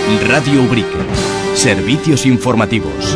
Radio Ubrique. Servicios informativos.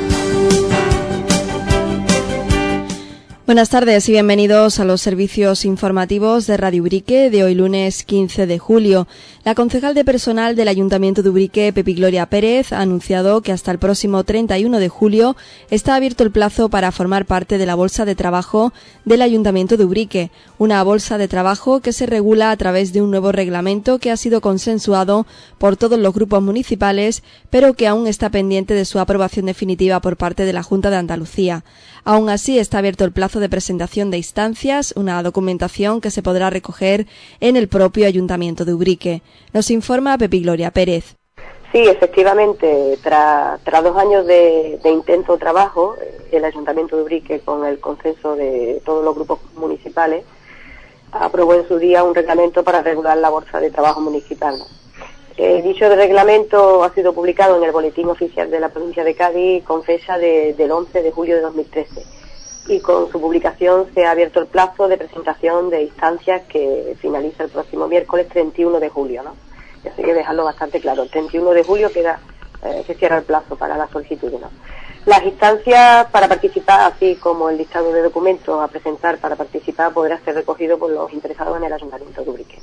Buenas tardes y bienvenidos a los servicios informativos de Radio Ubrique de hoy lunes 15 de julio. La concejal de personal del Ayuntamiento de Ubrique, Pepi Gloria Pérez, ha anunciado que hasta el próximo 31 de julio está abierto el plazo para formar parte de la bolsa de trabajo del Ayuntamiento de Ubrique, una bolsa de trabajo que se regula a través de un nuevo reglamento que ha sido consensuado por todos los grupos municipales, pero que aún está pendiente de su aprobación definitiva por parte de la Junta de Andalucía. Aún así, está abierto el plazo de presentación de instancias, una documentación que se podrá recoger en el propio Ayuntamiento de Ubrique. Nos informa Pepi Gloria Pérez. Sí, efectivamente, tras 2 años de intento de trabajo, el Ayuntamiento de Ubrique, con el consenso de todos los grupos municipales, aprobó en su día un reglamento para regular la bolsa de trabajo municipal. Dicho reglamento ha sido publicado en el Boletín Oficial de la Provincia de Cádiz con fecha del 11 de julio de 2013 y con su publicación se ha abierto el plazo de presentación de instancias que finaliza el próximo miércoles 31 de julio, ¿no? Y así que dejarlo bastante claro, el 31 de julio se cierra el plazo para las solicitudes, ¿no? Las instancias para participar, así como el listado de documentos a presentar para participar, podrá ser recogido por los interesados en el Ayuntamiento de Ubrique.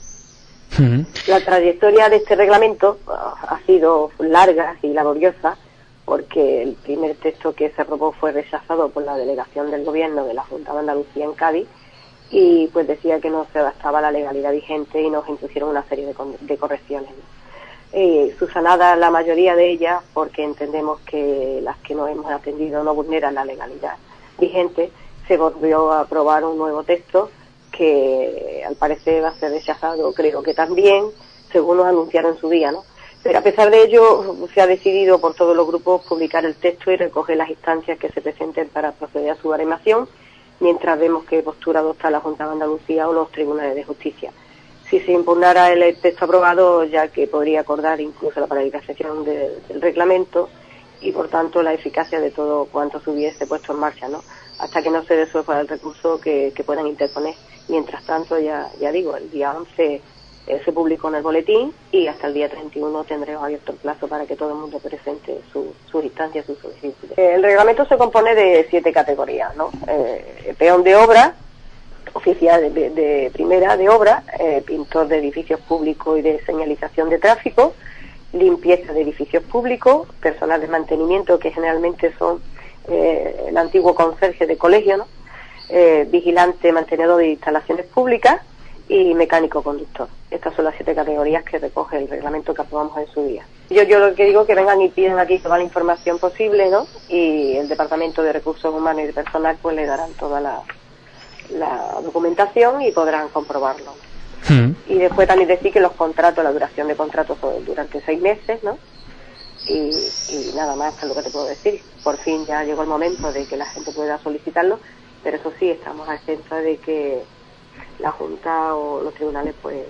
La trayectoria de este reglamento ha sido larga y laboriosa porque el primer texto que se aprobó fue rechazado por la delegación del Gobierno de la Junta de Andalucía en Cádiz y pues decía que no se adaptaba a la legalidad vigente y nos impusieron una serie de correcciones. Subsanada la mayoría de ellas porque entendemos que las que no hemos atendido no vulneran la legalidad vigente, se volvió a aprobar un nuevo texto que al parecer va a ser rechazado, creo que también, según nos anunciaron en su día, ¿no? Pero a pesar de ello, se ha decidido por todos los grupos publicar el texto y recoger las instancias que se presenten para proceder a su baremación, mientras vemos qué postura adopta la Junta de Andalucía o los tribunales de justicia. Si se impugnara el texto aprobado, ya que podría acordar incluso la paralización del reglamento y por tanto la eficacia de todo cuanto se hubiese puesto en marcha, ¿no? Hasta que no se resuelva el recurso que puedan interponer. Mientras tanto, ya digo, el día 11 se publicó en el boletín y hasta el día 31 tendremos abierto el plazo para que todo el mundo presente sus instancias, sus solicitudes. El reglamento se compone de 7 categorías, ¿no? Peón de obra, oficial de primera de obra, pintor de edificios públicos y de señalización de tráfico, limpieza de edificios públicos, personal de mantenimiento, que generalmente son el antiguo conserje de colegio, ¿no? Vigilante, mantenedor de instalaciones públicas y mecánico conductor. Estas son las 7 categorías que recoge el reglamento que aprobamos en su día. Yo lo que digo es que vengan y piden aquí toda la información posible, ¿no? Y el Departamento de Recursos Humanos y de Personal pues le darán toda la documentación y podrán comprobarlo. Y después también decir que los contratos, la duración de contratos son durante 6 meses, ¿no? Y nada más es lo que te puedo decir. Por fin ya llegó el momento de que la gente pueda solicitarlo, pero eso sí, estamos a exento de que la Junta o los tribunales pues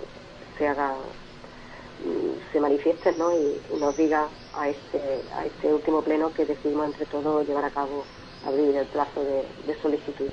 se manifiesten, ¿no? Y nos digan a este último pleno que decidimos entre todos llevar a cabo, abrir el plazo de solicitud.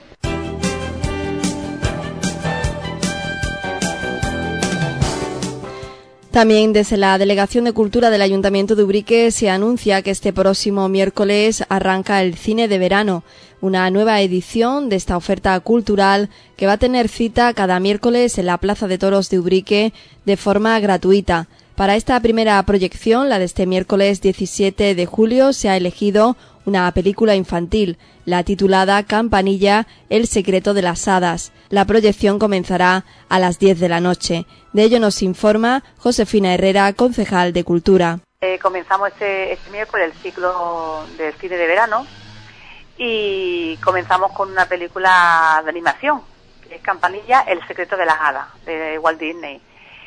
También desde la Delegación de Cultura del Ayuntamiento de Ubrique se anuncia que este próximo miércoles arranca el Cine de Verano, una nueva edición de esta oferta cultural que va a tener cita cada miércoles en la Plaza de Toros de Ubrique de forma gratuita. Para esta primera proyección, la de este miércoles 17 de julio, se ha elegido una película infantil, la titulada Campanilla, el secreto de las hadas. La proyección comenzará a las 10 de la noche. De ello nos informa Josefina Herrera, concejal de Cultura. Comenzamos este miércoles el ciclo del cine de verano y comenzamos con una película de animación, que es Campanilla, el secreto de las hadas, de Walt Disney.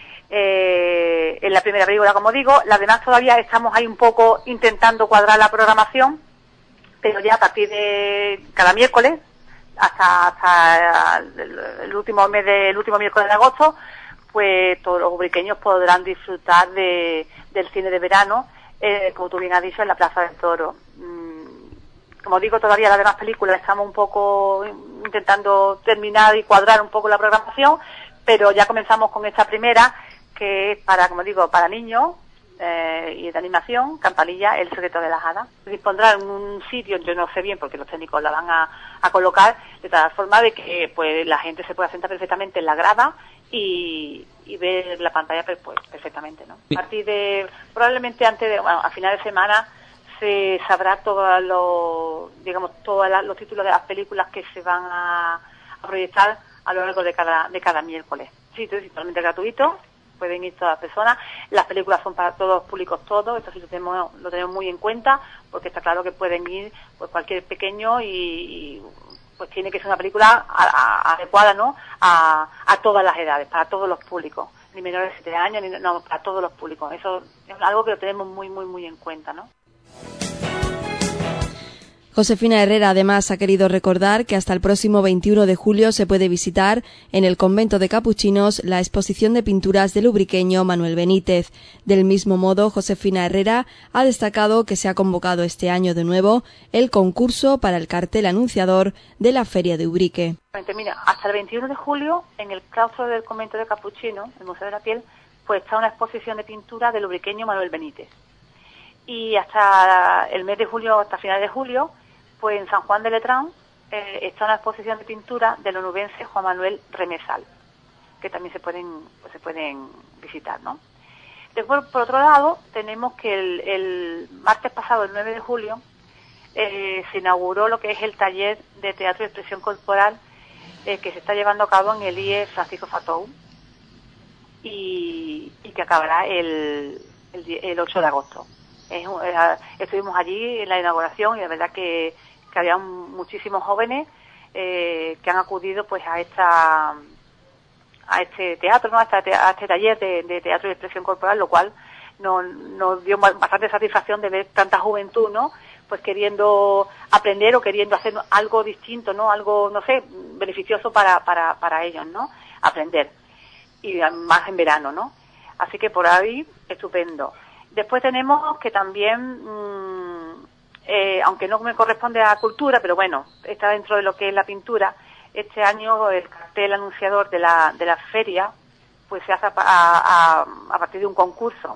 En la primera película, como digo, las demás todavía estamos ahí un poco intentando cuadrar la programación, pero ya a partir de cada miércoles hasta el último miércoles de agosto, pues todos los ubriqueños podrán disfrutar del cine de verano, como tú bien has dicho, en la Plaza del Toro. Como digo, todavía las demás películas estamos un poco intentando terminar y cuadrar un poco la programación, pero ya comenzamos con esta primera, que es para, como digo, para niños, y de animación, Campanilla, el secreto de las hadas. Dispondrá en un sitio, yo no sé bien porque los técnicos la van a colocar, de tal forma de que pues la gente se pueda sentar perfectamente en la grada y ver la pantalla pues perfectamente, ¿no? A partir de, probablemente a final de semana, se sabrá todos los títulos de las películas que se van a proyectar a lo largo de cada miércoles. Sí, es totalmente gratuito, pueden ir todas las personas. Las películas son para todos los públicos, esto sí lo tenemos muy en cuenta, porque está claro que pueden ir pues cualquier pequeño y pues tiene que ser una película adecuada, ¿no?, a todas las edades, para todos los públicos, ni menores de 7 años, no, para todos los públicos. Eso es algo que lo tenemos muy en cuenta, ¿no? Josefina Herrera además ha querido recordar que hasta el próximo 21 de julio se puede visitar en el convento de capuchinos la exposición de pinturas del ubriqueño Manuel Benítez. Del mismo modo, Josefina Herrera ha destacado que se ha convocado este año de nuevo el concurso para el cartel anunciador de la Feria de Ubrique. Mira, hasta el 21 de julio en el claustro del convento de capuchinos, el Museo de la Piel, pues está una exposición de pintura del ubriqueño Manuel Benítez. Y hasta el mes de julio, hasta finales de julio, pues en San Juan de Letrán está una exposición de pintura del onubense Juan Manuel Remesal, que también se pueden visitar, ¿no? Después, por otro lado, tenemos que el martes pasado, el 9 de julio, se inauguró lo que es el taller de teatro y expresión corporal que se está llevando a cabo en el IE Francisco Fatou y que acabará el 8 de agosto. Estuvimos allí en la inauguración y la verdad que había muchísimos jóvenes que han acudido pues a este teatro, ¿no?, a este taller de teatro y expresión corporal, lo cual nos dio bastante satisfacción de ver tanta juventud, ¿no?, pues queriendo aprender o queriendo hacer algo distinto, ¿no?, algo, no sé, beneficioso para ellos, ¿no?, aprender, y más en verano, ¿no? Así que por ahí, estupendo. Después tenemos que también, aunque no me corresponde a cultura, pero bueno, está dentro de lo que es la pintura, este año el cartel anunciador de la feria pues se hace a partir de un concurso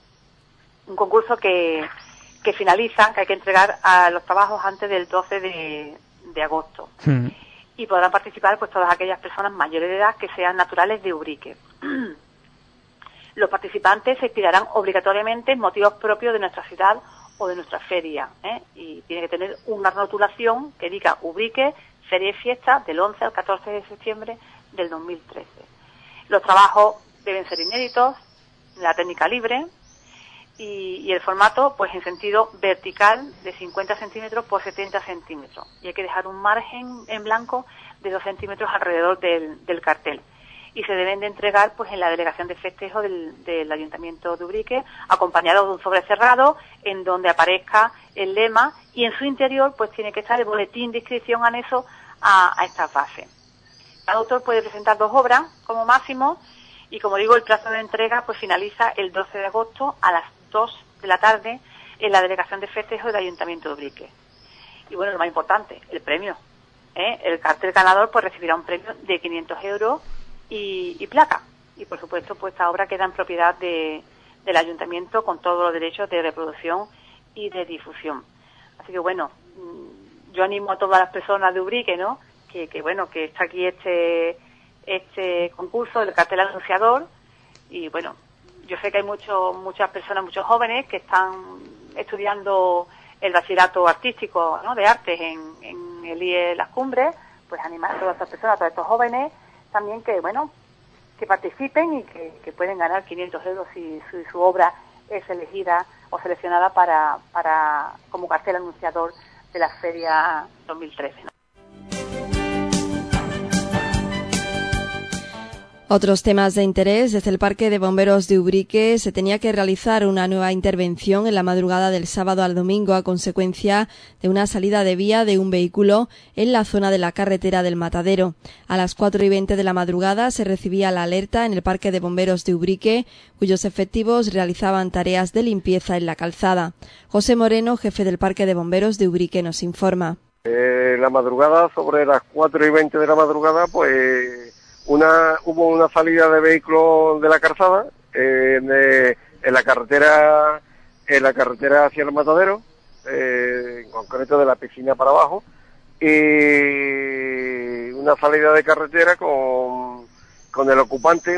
que finaliza, que hay que entregar a los trabajos antes del 12 de agosto. Y podrán participar pues todas aquellas personas mayores de edad que sean naturales de Ubrique. Los participantes se inspirarán obligatoriamente en motivos propios de nuestra ciudad o de nuestra feria, y tiene que tener una rotulación que diga Ubrique, feria y fiesta del 11 al 14 de septiembre del 2013. Los trabajos deben ser inéditos, la técnica libre y el formato pues en sentido vertical de 50 centímetros por 70 centímetros. Y hay que dejar un margen en blanco de 2 centímetros alrededor del cartel. Y se deben de entregar pues en la delegación de festejo del Ayuntamiento de Ubrique, acompañado de un sobre cerrado en donde aparezca el lema y en su interior pues tiene que estar el boletín de inscripción anexo a esta fase. Cada autor puede presentar 2 obras como máximo y como digo el plazo de entrega pues finaliza el 12 de agosto a las 2 de la tarde en la delegación de festejo del Ayuntamiento de Ubrique. Y bueno, lo más importante, el premio. El cartel ganador pues recibirá un premio de 500 euros y placa. Y por supuesto pues esta obra queda en propiedad del Ayuntamiento con todos los derechos de reproducción y de difusión. Así que bueno, yo animo a todas las personas de Ubrique, ¿no?, que bueno, que está aquí este concurso del cartel anunciador. Y bueno, yo sé que hay muchas personas, muchos jóvenes que están estudiando el bachillerato artístico, ¿no?, de artes en el IE Las Cumbres, pues animar a todas estas personas, a todos estos jóvenes también que bueno, que participen y que pueden ganar 500 euros si su obra es elegida o seleccionada para como cartel anunciador de la Feria 2013, ¿no? Otros temas de interés. Desde el Parque de Bomberos de Ubrique se tenía que realizar una nueva intervención en la madrugada del sábado al domingo a consecuencia de una salida de vía de un vehículo en la zona de la carretera del Matadero. A las 4:20 de la madrugada se recibía la alerta en el Parque de Bomberos de Ubrique, cuyos efectivos realizaban tareas de limpieza en la calzada. José Moreno, jefe del Parque de Bomberos de Ubrique, nos informa. La madrugada, sobre las 4:20 de la madrugada, pues hubo una salida de vehículos de la calzada en en la carretera hacia el Matadero, en concreto de la piscina para abajo, y una salida de carretera con el ocupante,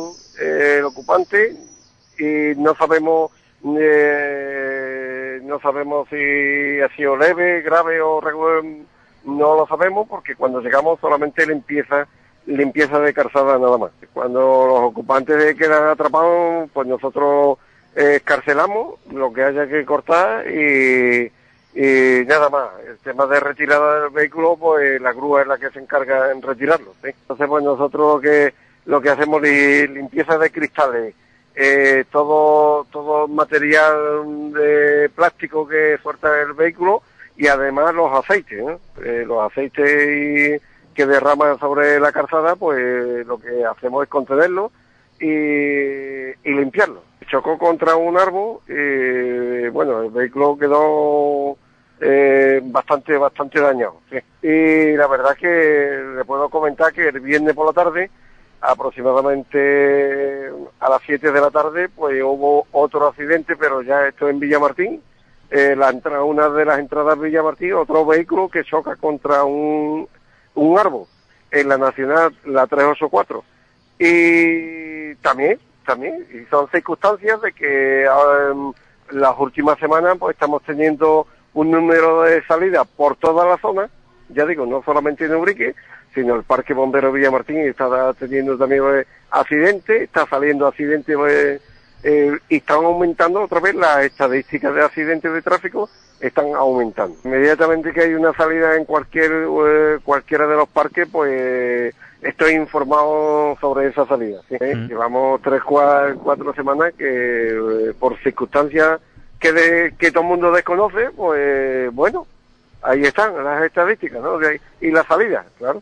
y no sabemos si ha sido leve, grave o no lo sabemos, porque cuando llegamos solamente limpieza de calzada nada más. Cuando los ocupantes quedan atrapados, pues nosotros escarcelamos lo que haya que cortar y nada más. El tema de retirada del vehículo, pues la grúa es la que se encarga en retirarlo, ¿sí? Entonces, pues nosotros lo que hacemos es limpieza de cristales, todo material de plástico que suelta el vehículo, y además los aceites, ¿no? Los aceites que derraman sobre la calzada, pues lo que hacemos es contenerlo y limpiarlo. Chocó contra un árbol, bueno, el vehículo quedó bastante dañado, ¿sí? Y la verdad es que le puedo comentar que el viernes por la tarde, aproximadamente a las 7 de la tarde, pues hubo otro accidente, pero ya esto en Villamartín, una de las entradas de Villamartín, otro vehículo que choca contra un árbol en la Nacional, la 384. Y también, y son circunstancias de que las últimas semanas pues estamos teniendo un número de salidas por toda la zona, ya digo, no solamente en Ubrique, sino el Parque Bombero Villamartín está teniendo también accidentes, está saliendo accidentes, y están aumentando otra vez las estadísticas de accidentes de tráfico, están aumentando. Inmediatamente que hay una salida en cualquiera de los parques, pues estoy informado sobre esa salida, ¿sí? Llevamos 3-4 semanas que por circunstancias que todo el mundo desconoce, pues bueno, ahí están las estadísticas, ¿no? Y la salida, claro.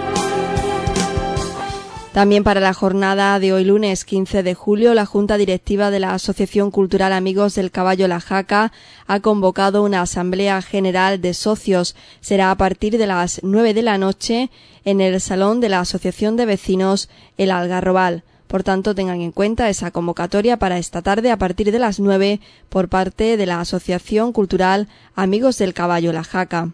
También para la jornada de hoy lunes 15 de julio, la Junta Directiva de la Asociación Cultural Amigos del Caballo La Jaca ha convocado una asamblea general de socios. Será a partir de las 9 de la noche en el Salón de la Asociación de Vecinos El Algarrobal. Por tanto, tengan en cuenta esa convocatoria para esta tarde a partir de las 9 por parte de la Asociación Cultural Amigos del Caballo La Jaca.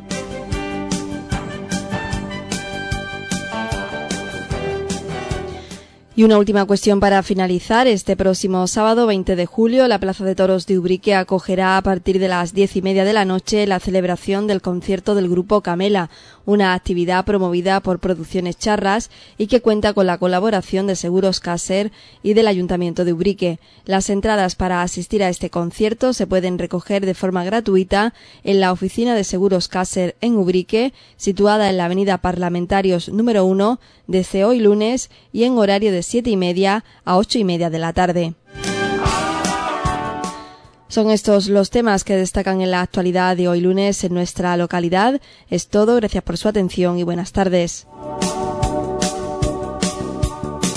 Y una última cuestión para finalizar. Este próximo sábado 20 de julio, la Plaza de Toros de Ubrique acogerá a partir de las 10:30 de la noche la celebración del concierto del grupo Camela, una actividad promovida por Producciones Charras y que cuenta con la colaboración de Seguros Caser y del Ayuntamiento de Ubrique. Las entradas para asistir a este concierto se pueden recoger de forma gratuita en la oficina de Seguros Caser en Ubrique, situada en la avenida Parlamentarios número 1, desde hoy lunes y en horario de 7:30 a 8:30 de la tarde. Son estos los temas que destacan en la actualidad de hoy lunes en nuestra localidad. Es todo, gracias por su atención y buenas tardes.